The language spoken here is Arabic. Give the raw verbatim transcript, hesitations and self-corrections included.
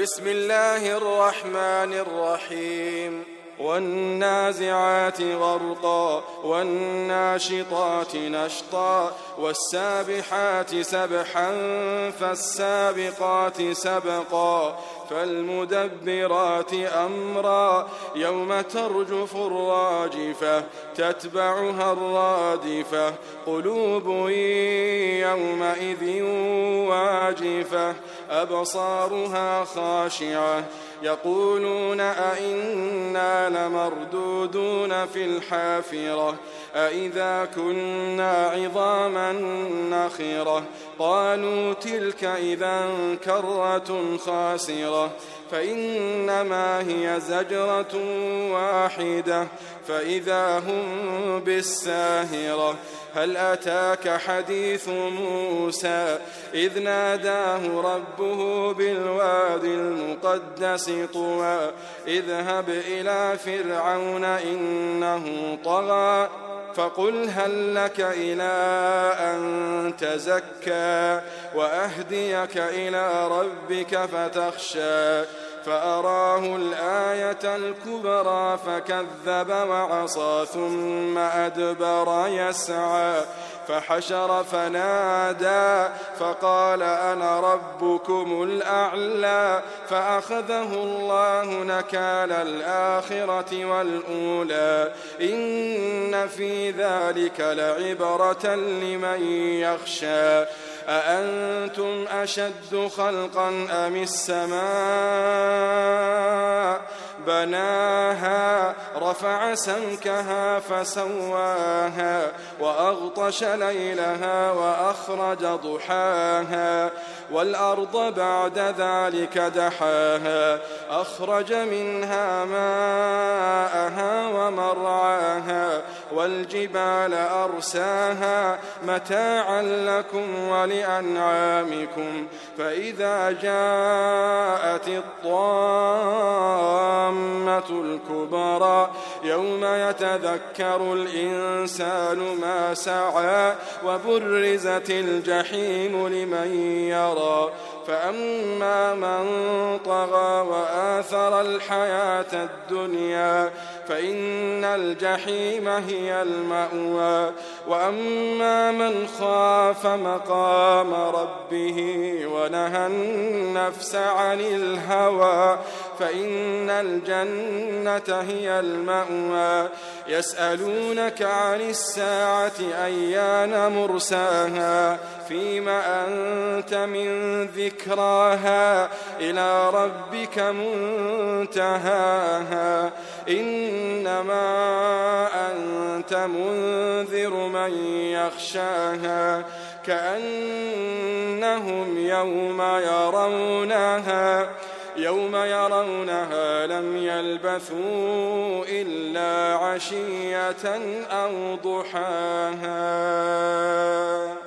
بسم الله الرحمن الرحيم والنازعات غرقا والناشطات نشطا والسابحات سبحا فالسابقات سبقا فالمدبرات أمرا يوم ترجف الراجفة تتبعها الرادفة قلوب يومئذ واجفة أبصارها خاشعة يقولون أئنا لمردودون في الحافرة أئذا كنا عظاما نخرة قالوا تلك إذا كرة خاسرة فإنما هي زجرة واحدة فإذا هم بالساهرة هل أتاك حديث موسى إذ ناداه ربه بالوادي المقدس طوى اذهب إلى فرعون إنه طغى فقل هل لك إلى أن تزكى وأهديك إلى ربك فتخشى فأراه الآية الكبرى فكذب وعصى ثم أدبر يسعى فحشر فنادى فقال أنا ربكم الأعلى فأخذه الله نكال الآخرة والأولى إن في ذلك لعبرة لمن يخشى أأنتم أشد خلقا أم السماء بناها رفع سمكها فسواها وأغطش ليلها وأخرج ضحاها والأرض بعد ذلك دحاها أخرج منها ماءها ومرعاها والجبال أرساها متاعا لكم ولأنعامكم فإذا جاءت الطامة الكبرى يوم يتذكر الإنسان ما سعى وبرزت الجحيم لمن يرى فأما من طغى وآثر الحياة الدنيا فإن الجحيم هي المأوى وأما من خاف مقام ربه ونهى النفس عن الهوى فإن الجنة هي المأوى يسألونك عن الساعة أيان مرساها فيما أنت من ذكراها إلى ربك منتهاها إنما أنت منذر من يخشاها كأنهم يوم يرونها يوم يرونها لم يلبثوا إلا عشية أو ضحاها.